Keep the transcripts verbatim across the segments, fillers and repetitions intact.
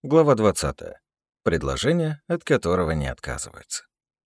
Глава двадцатая. Предложение, от которого не отказываются.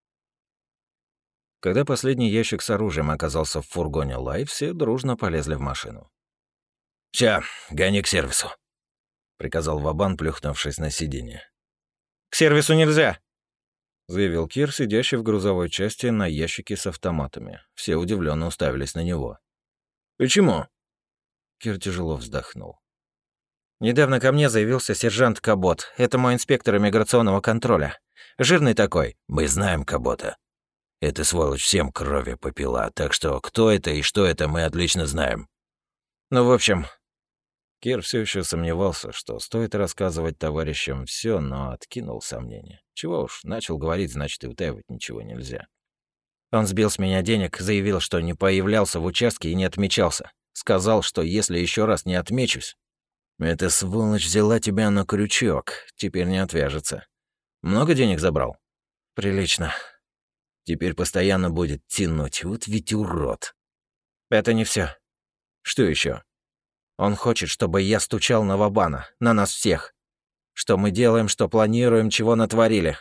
Когда последний ящик с оружием оказался в фургоне Лай, все дружно полезли в машину. «Ща, гони к сервису», — приказал Вабан, плюхнувшись на сиденье. «К сервису нельзя», — заявил Кир, сидящий в грузовой части на ящике с автоматами. Все удивленно уставились на него. «Почему?» Кир тяжело вздохнул. «Недавно ко мне заявился сержант Кабот. Это мой инспектор иммиграционного контроля. Жирный такой». «Мы знаем Кабота. Эта сволочь всем крови попила, так что кто это и что это, мы отлично знаем». Ну, в общем...» Кир все еще сомневался, что стоит рассказывать товарищам все, но откинул сомнения. Чего уж, начал говорить, значит, и утаивать ничего нельзя. Он сбил с меня денег, заявил, что не появлялся в участке и не отмечался. Сказал, что если еще раз не отмечусь... Эта сволочь взяла тебя на крючок, теперь не отвяжется. Много денег забрал? Прилично. Теперь постоянно будет тянуть, вот ведь урод. Это не все. Что еще? Он хочет, чтобы я стучал на Вабана, на нас всех. Что мы делаем, что планируем, чего натворили.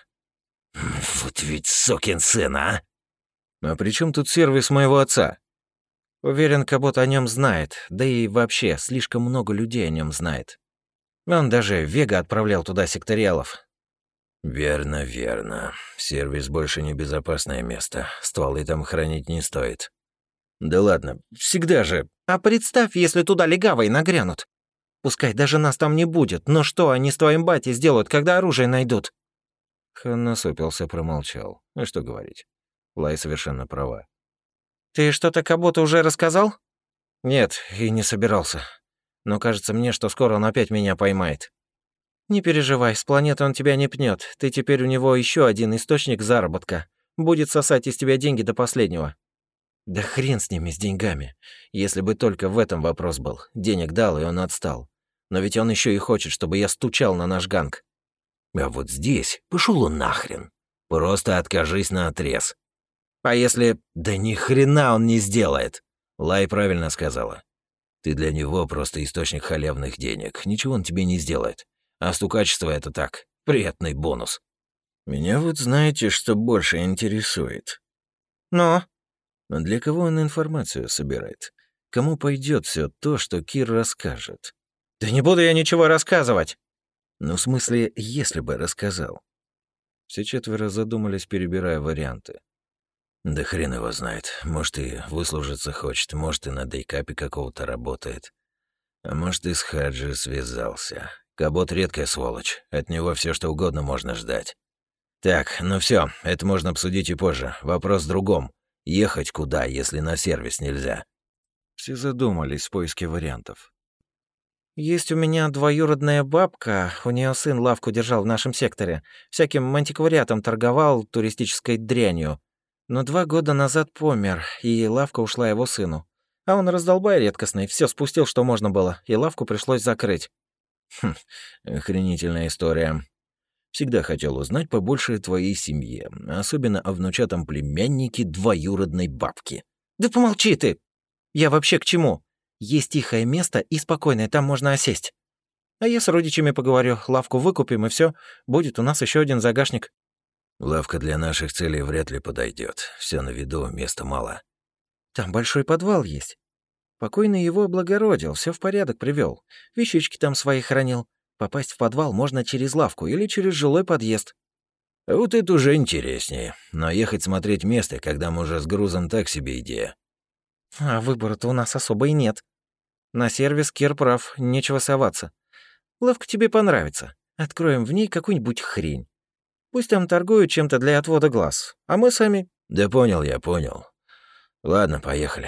Вот ведь сукин сын, а? А при чем тут сервис моего отца? Уверен, Кабот о нем знает, да и вообще, слишком много людей о нем знает. Он даже Вега отправлял туда секториалов. Верно, верно. Сервис больше не безопасное место. Стволы там хранить не стоит. Да ладно, всегда же. А представь, если туда легавые нагрянут. Пускай даже нас там не будет, но что они с твоим батей сделают, когда оружие найдут? Хан насупился, промолчал. А что говорить? Лай совершенно права. Ты что-то Каботу уже рассказал? Нет, и не собирался. Но кажется мне, что скоро он опять меня поймает. Не переживай, с планеты он тебя не пнет. Ты теперь у него еще один источник заработка. Будет сосать из тебя деньги до последнего. Да хрен с ними, с деньгами. Если бы только в этом вопрос был. Денег дал, и он отстал. Но ведь он еще и хочет, чтобы я стучал на наш ганг. А вот здесь пошел он нахрен. Просто откажись наотрез. А если... Да ни хрена он не сделает. Лай правильно сказала. Ты для него просто источник халявных денег. Ничего он тебе не сделает. А стукачество — это так, приятный бонус. Меня вот знаете, что больше интересует? Но? Но для кого он информацию собирает? Кому пойдет все то, что Кир расскажет? Да не буду я ничего рассказывать. Ну, в смысле, если бы рассказал. Все четверо задумались, перебирая варианты. Да хрен его знает. Может, и выслужиться хочет, может, и на дейкапе какого-то работает. А может, и с Хаджи связался. Кабот редкая сволочь. От него все что угодно можно ждать. Так, ну все, это можно обсудить и позже. Вопрос в другом. Ехать куда, если на сервис нельзя? Все задумались в поиске вариантов. Есть у меня двоюродная бабка, у нее сын лавку держал в нашем секторе. Всяким антиквариатом торговал, туристической дрянью. Но два года назад помер, и лавка ушла его сыну. А он раздолбай редкостный, все спустил, что можно было, и лавку пришлось закрыть. Хм, охренительная история. Всегда хотел узнать побольше о твоей семье, особенно о внучатом племяннике двоюродной бабки. Да помолчи ты! Я вообще к чему? Есть тихое место и спокойное, там можно осесть. А я с родичами поговорю, лавку выкупим, и все, будет у нас еще один загашник. Лавка для наших целей вряд ли подойдет. Все на виду, места мало. Там большой подвал есть. Покойный его облагородил, все в порядок привел. Вещички там свои хранил. Попасть в подвал можно через лавку или через жилой подъезд. Вот это уже интереснее. Но ехать смотреть место, когда мы уже с грузом, так себе идея. А выбора-то у нас особо и нет. На сервис Кир прав, нечего соваться. Лавка тебе понравится. Откроем в ней какую-нибудь хрень. Пусть там торгуют чем-то для отвода глаз, а мы сами... Да понял я, понял. Ладно, поехали.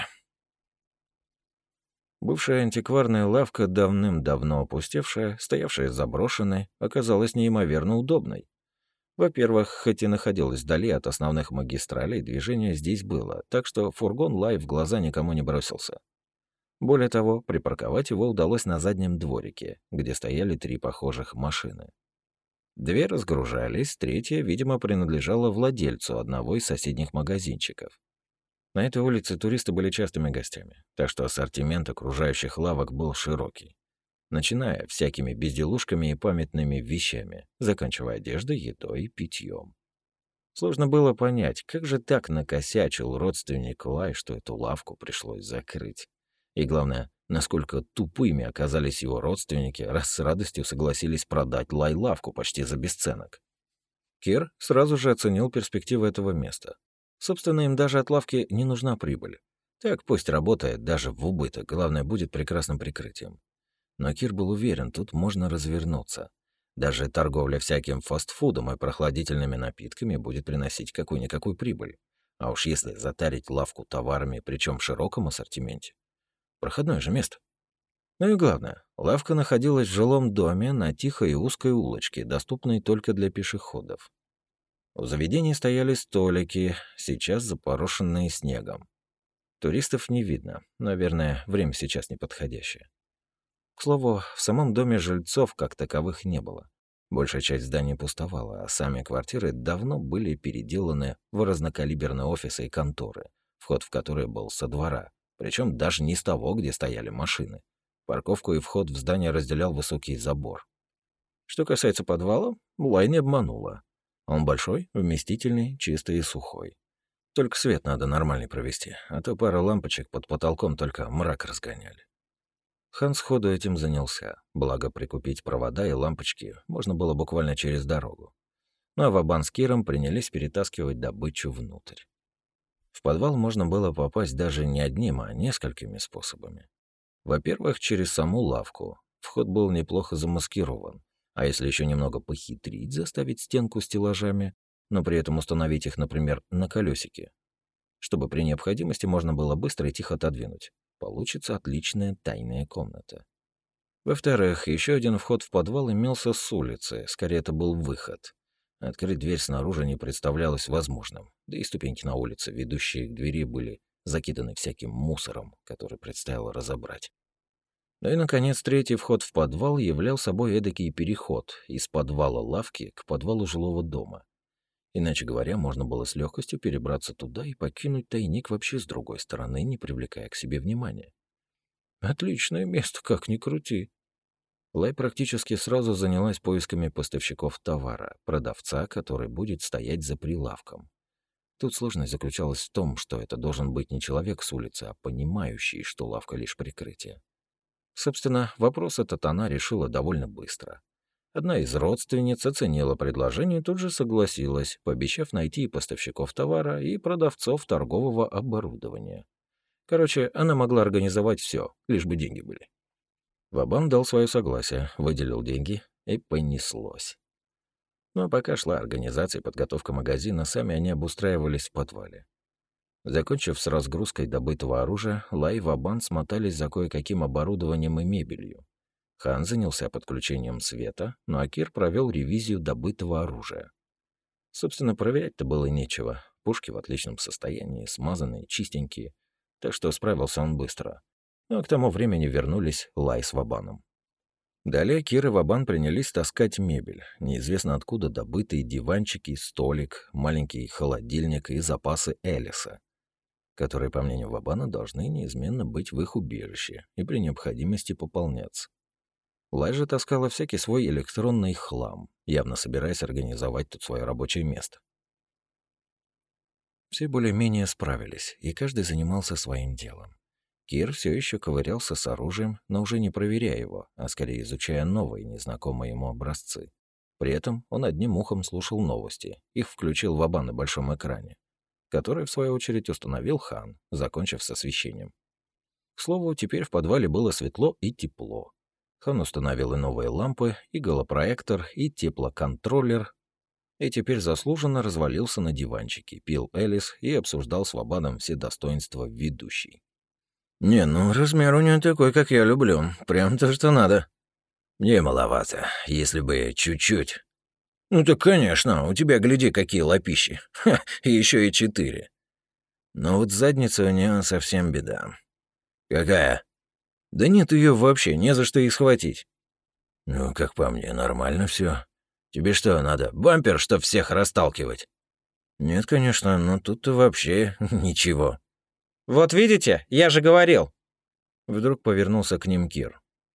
Бывшая антикварная лавка, давным-давно опустевшая, стоявшая заброшенной, оказалась неимоверно удобной. Во-первых, хоть и находилась вдали от основных магистралей, движение здесь было, так что фургон Лай в глаза никому не бросился. Более того, припарковать его удалось на заднем дворике, где стояли три похожих машины. Две разгружались, третья, видимо, принадлежала владельцу одного из соседних магазинчиков. На этой улице туристы были частыми гостями, так что ассортимент окружающих лавок был широкий. начиная всякими безделушками и памятными вещами, заканчивая одеждой, едой и питьем. Сложно было понять, как же так накосячил родственник Лай, что эту лавку пришлось закрыть. И главное, насколько тупыми оказались его родственники, раз с радостью согласились продать Лай лавку почти за бесценок. Кир сразу же оценил перспективы этого места. Собственно, им даже от лавки не нужна прибыль. Так пусть работает даже в убыток, главное, будет прекрасным прикрытием. Но Кир был уверен, тут можно развернуться. Даже торговля всяким фастфудом и прохладительными напитками будет приносить какую-никакую прибыль. А уж если затарить лавку товарами, причем в широком ассортименте. Проходное же место. Ну и главное, лавка находилась в жилом доме на тихой и узкой улочке, доступной только для пешеходов. У заведений стояли столики, сейчас запорошенные снегом. Туристов не видно, наверное, время сейчас неподходящее. К слову, в самом доме жильцов как таковых не было. Большая часть здания пустовала, а сами квартиры давно были переделаны в разнокалиберные офисы и конторы, вход в которые был со двора, причем даже не с того, где стояли машины. Парковку и вход в здание разделял высокий забор. Что касается подвала, Лай не обманула. Он большой, вместительный, чистый и сухой. Только свет надо нормальный провести, а то пара лампочек под потолком только мрак разгоняли. Хан сходу этим занялся, благо прикупить провода и лампочки можно было буквально через дорогу. Ну а Вабан с Киром принялись перетаскивать добычу внутрь. В подвал можно было попасть даже не одним, а несколькими способами. Во-первых, через саму лавку. Вход был неплохо замаскирован. А если еще немного похитрить, заставить стенку стеллажами, но при этом установить их, например, на колесике, чтобы при необходимости можно было быстро и тихо отодвинуть. Получится отличная тайная комната. Во-вторых, еще один вход в подвал имелся с улицы, скорее это был выход. Открыть дверь снаружи не представлялось возможным, да и ступеньки на улице, ведущие к двери, были закиданы всяким мусором, который предстояло разобрать. Ну и, наконец, третий вход в подвал являл собой эдакий переход из подвала лавки к подвалу жилого дома. Иначе говоря, можно было с легкостью перебраться туда и покинуть тайник вообще с другой стороны, не привлекая к себе внимания. Отличное место, как ни крути. Лай практически сразу занялась поисками поставщиков товара, продавца, который будет стоять за прилавком. Тут сложность заключалась в том, что это должен быть не человек с улицы, а понимающий, что лавка лишь прикрытие. Собственно, вопрос этот она решила довольно быстро. Одна из родственниц оценила предложение и тут же согласилась, пообещав найти и поставщиков товара, и продавцов торгового оборудования. Короче, она могла организовать все, лишь бы деньги были. Вабан дал свое согласие, выделил деньги, и понеслось. Но пока шла организация и подготовка магазина, сами они обустраивались в подвале. Закончив с разгрузкой добытого оружия, Лай и Вабан смотались за кое-каким оборудованием и мебелью. Хан занялся подключением света, но Акир провел ревизию добытого оружия. Собственно, проверять-то было нечего. Пушки в отличном состоянии, смазанные, чистенькие, так что справился он быстро. Но к тому времени вернулись Лай с Вабаном. Далее Кир и Вабан принялись таскать мебель, неизвестно откуда добытые диванчики, столик, маленький холодильник и запасы Элиса, которые, по мнению Вабана, должны неизменно быть в их убежище и при необходимости пополняться. Лай же таскала всякий свой электронный хлам, явно собираясь организовать тут свое рабочее место. Все более-менее справились, и каждый занимался своим делом. Кир все еще ковырялся с оружием, но уже не проверяя его, а скорее изучая новые, незнакомые ему образцы. При этом он одним ухом слушал новости, их включил Вабан на большом экране, который, в свою очередь, установил Хан, закончив с освещением. К слову, теперь в подвале было светло и тепло. Хан установил и новые лампы, и голопроектор, и теплоконтроллер, и теперь заслуженно развалился на диванчике, пил Элис и обсуждал с Вабаном все достоинства ведущей. «Не, ну размер у нее такой, как я люблю. Прям то, что надо». «Мне маловато, если бы чуть-чуть». «Ну так, конечно, у тебя, гляди, какие лапищи. Ха, и еще и четыре». «Но вот задница у нее совсем беда». «Какая?» «Да нет ее вообще, не за что и схватить». «Ну, как по мне, нормально все. Тебе что, надо, бампер, чтоб всех расталкивать?» «Нет, конечно, но тут-то вообще ничего». «Вот видите, я же говорил!» Вдруг повернулся к ним Кир.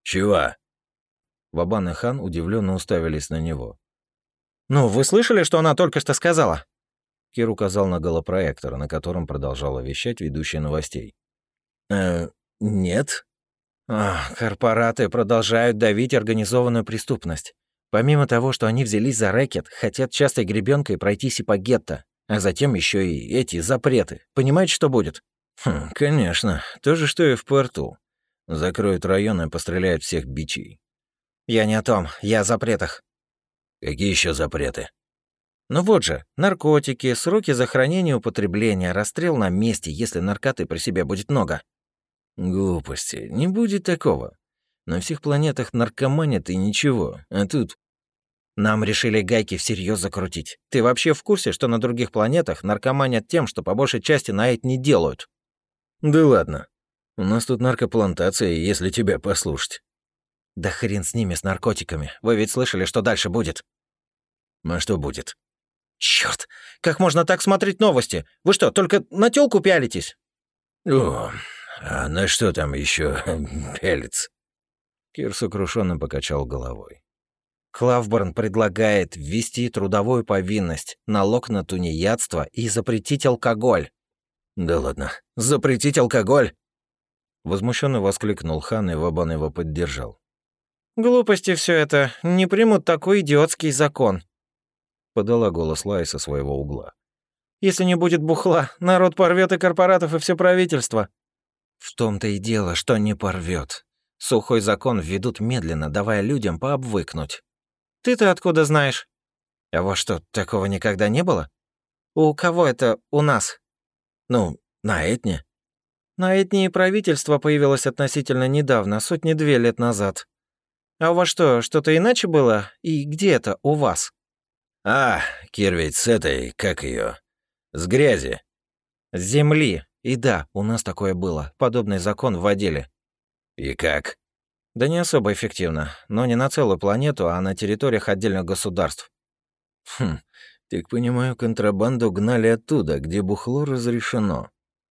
Чего? Вабан и Хан удивленно уставились на него. «Ну, вы слышали, что она только что сказала?» Кир указал на голопроектор, на котором продолжала вещать ведущая новостей. «Э, нет». А, корпораты продолжают давить организованную преступность. Помимо того, что они взялись за рэкет, хотят частой гребенкой пройтись и по гетто, а затем еще и эти запреты. Понимаете, что будет? Хм, конечно. То же, что и в порту. Закроют район и постреляют всех бичей. Я не о том, я о запретах. Какие еще запреты? Ну вот же, наркотики, сроки за хранение и употребление, расстрел на месте, если наркоты при себе будет много. Глупости, не будет такого. На всех планетах наркоманят и ничего, а тут... Нам решили гайки всерьез закрутить. Ты вообще в курсе, что на других планетах наркоманят тем, что по большей части на это не делают? Да ладно. У нас тут наркоплантация, если тебя послушать. Да хрен с ними, с наркотиками. Вы ведь слышали, что дальше будет? А что будет? Чёрт, как можно так смотреть новости? Вы что, только на тёлку пялитесь? О, а на что там еще пялится? Кир сокрушенно покачал головой. Клавборн предлагает ввести трудовую повинность, налог на тунеядство и запретить алкоголь. Да ладно, запретить алкоголь? Возмущенно воскликнул Хан, и Вабан его поддержал. Глупости все это, не примут такой идиотский закон. Подала голос Лай со своего угла. Если не будет бухла, народ порвет и корпоратов, и все правительство. В том-то и дело, что не порвет. Сухой закон введут медленно, давая людям пообвыкнуть. Ты-то откуда знаешь? А вот что, такого никогда не было? У кого это у нас? Ну, на Этне. На Этне и правительство появилось относительно недавно, сотни-две лет назад. А у вас что, что-то иначе было? И где это у вас? А, Кир ведь с этой, как ее, с грязи. С земли. И да, у нас такое было. Подобный закон вводили. И как? Да не особо эффективно, но не на целую планету, а на территориях отдельных государств. Хм, так понимаю, контрабанду гнали оттуда, где бухло разрешено.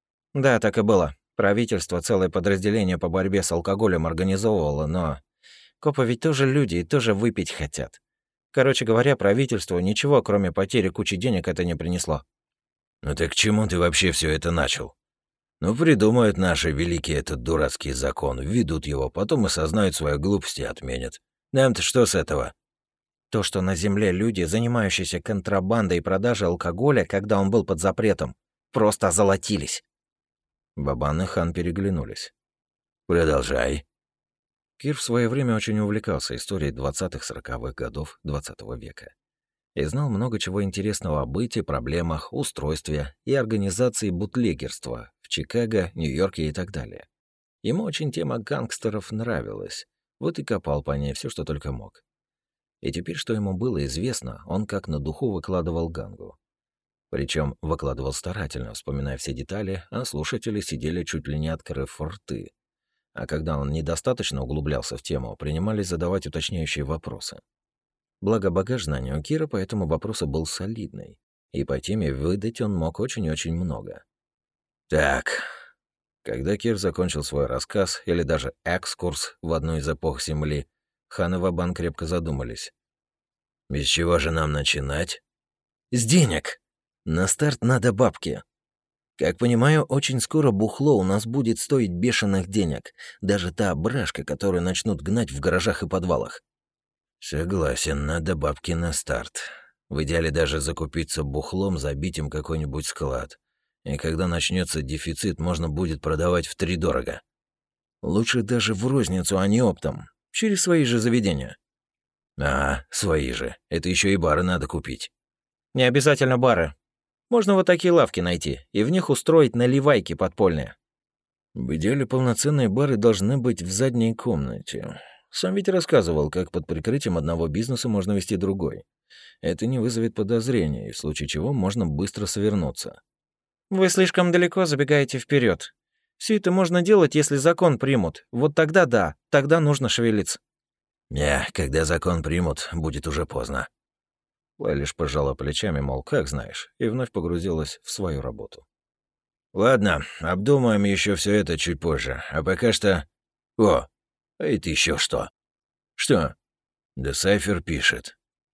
Да, так и было. Правительство целое подразделение по борьбе с алкоголем организовывало, но... Копы ведь тоже люди и тоже выпить хотят. Короче говоря, правительству ничего, кроме потери кучи денег, это не принесло. Ну так к чему ты вообще все это начал? Ну, придумают наши великие этот дурацкий закон, введут его, потом и сознают свои глупости и отменят. Нам-то что с этого? То, что на Земле люди, занимающиеся контрабандой и продажей алкоголя, когда он был под запретом, просто озолотились. Бабан и Хан переглянулись. Продолжай. Кир в свое время очень увлекался историей двадцатых-сороковых годов двадцатого века и знал много чего интересного о быте, проблемах, устройстве и организации бутлегерства в Чикаго, Нью-Йорке и так далее. Ему очень тема гангстеров нравилась, вот и копал по ней все, что только мог. И теперь, что ему было известно, он как на духу выкладывал гангу. Причем выкладывал старательно, вспоминая все детали, а слушатели сидели чуть ли не открыв рты. А когда он недостаточно углублялся в тему, принимались задавать уточняющие вопросы. Благо багаж знаний у Кира по этому вопросу был солидный, и по теме выдать он мог очень и очень много. Так, когда Кир закончил свой рассказ, или даже экскурс в одну из эпох Земли, Хан и Вабан крепко задумались. Без чего же нам начинать? С денег! На старт надо бабки. Как понимаю, очень скоро бухло у нас будет стоить бешеных денег, даже та брашка, которую начнут гнать в гаражах и подвалах. Согласен, надо бабки на старт. В идеале даже закупиться бухлом, забить им какой-нибудь склад. И когда начнется дефицит, можно будет продавать втридорого. Лучше даже в розницу, а не оптом. Через свои же заведения. А, свои же. Это еще и бары надо купить. Не обязательно бары. Можно вот такие лавки найти и в них устроить наливайки подпольные. В идеале полноценные бары должны быть в задней комнате. Сам ведь рассказывал, как под прикрытием одного бизнеса можно вести другой. Это не вызовет подозрений, в случае чего можно быстро свернуться. Вы слишком далеко забегаете вперед. Все это можно делать, если закон примут. Вот тогда да, тогда нужно шевелиться. Не, когда закон примут, будет уже поздно. Лай лишь пожала плечами, мол, как знаешь, и вновь погрузилась в свою работу. Ладно, обдумаем еще все это чуть позже, а пока что... О, А это еще что? Что? Да Сайфер пишет.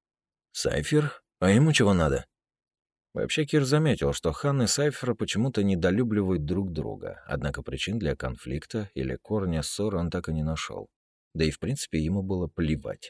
Сайфер? А ему чего надо? Вообще Кир заметил, что Хан и Сайфер почему-то недолюбливают друг друга, однако причин для конфликта или корня ссоры он так и не нашел. Да и в принципе ему было плевать.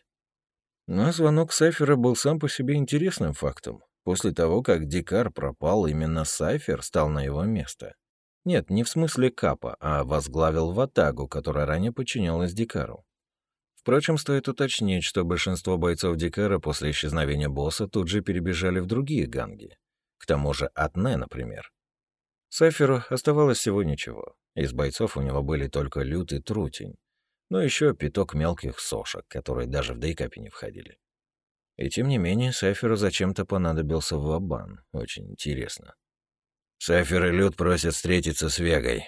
Но звонок Сайфера был сам по себе интересным фактом. После того, как Дикар пропал, именно Сайфер стал на его место. Нет, не в смысле Капа, а возглавил ватагу, которая ранее подчинялась Дикару. Впрочем, стоит уточнить, что большинство бойцов Дикара после исчезновения босса тут же перебежали в другие ганги. К тому же Атне, например. Сайферу оставалось всего ничего. Из бойцов у него были только Лют и Трутень, но еще пяток мелких сошек, которые даже в дейкапе не входили. И тем не менее, Сайферу зачем-то понадобился Вабан. Очень интересно. Сайфер и Лют просят встретиться с Вегой.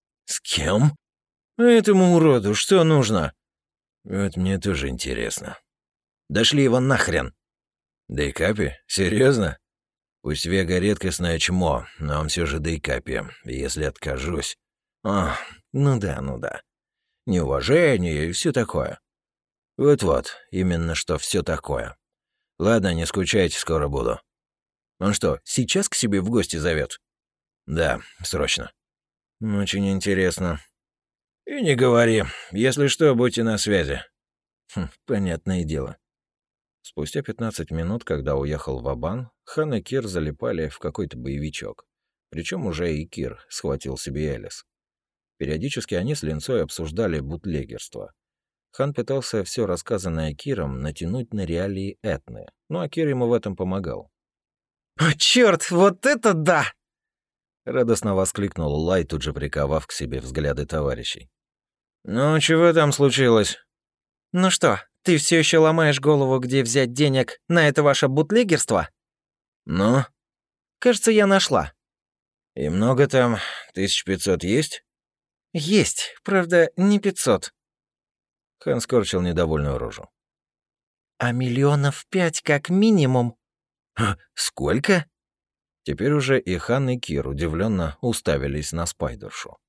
С кем? Этому уроду что нужно? Вот мне тоже интересно. Дошли его нахрен. Дейкапи? Серьезно? Пусть Вега редкостное чмо, но он все же дейкапи. И если откажусь... А, ну да, ну да. Неуважение и все такое. Вот-вот, именно что все такое. Ладно, не скучайте, скоро буду. Он что, сейчас к себе в гости зовет? Да, срочно. Очень интересно. И не говори. Если что, будьте на связи. Хм, понятное дело. Спустя пятнадцать минут, когда уехал Вабан, Хан и Кир залипали в какой-то боевичок. Причем уже и Кир схватил себе Элис. Периодически они с Линцой обсуждали бутлегерство. Хан пытался все рассказанное Киром натянуть на реалии Этны, ну а Кир ему в этом помогал. «О, чёрт, вот это да!» Радостно воскликнул Лай, тут же приковав к себе взгляды товарищей. «Ну, чего там случилось?» «Ну что, ты все еще ломаешь голову, где взять денег на это ваше бутлегерство?» «Ну?» «Кажется, я нашла». «И много там? Тысяч пятьсот есть?» «Есть, правда, не пятьсот». Хан скорчил недовольную рожу. «А миллионов пять как минимум». «Ха, сколько?» Теперь уже и Хан, и Кир удивленно уставились на Спайдершу.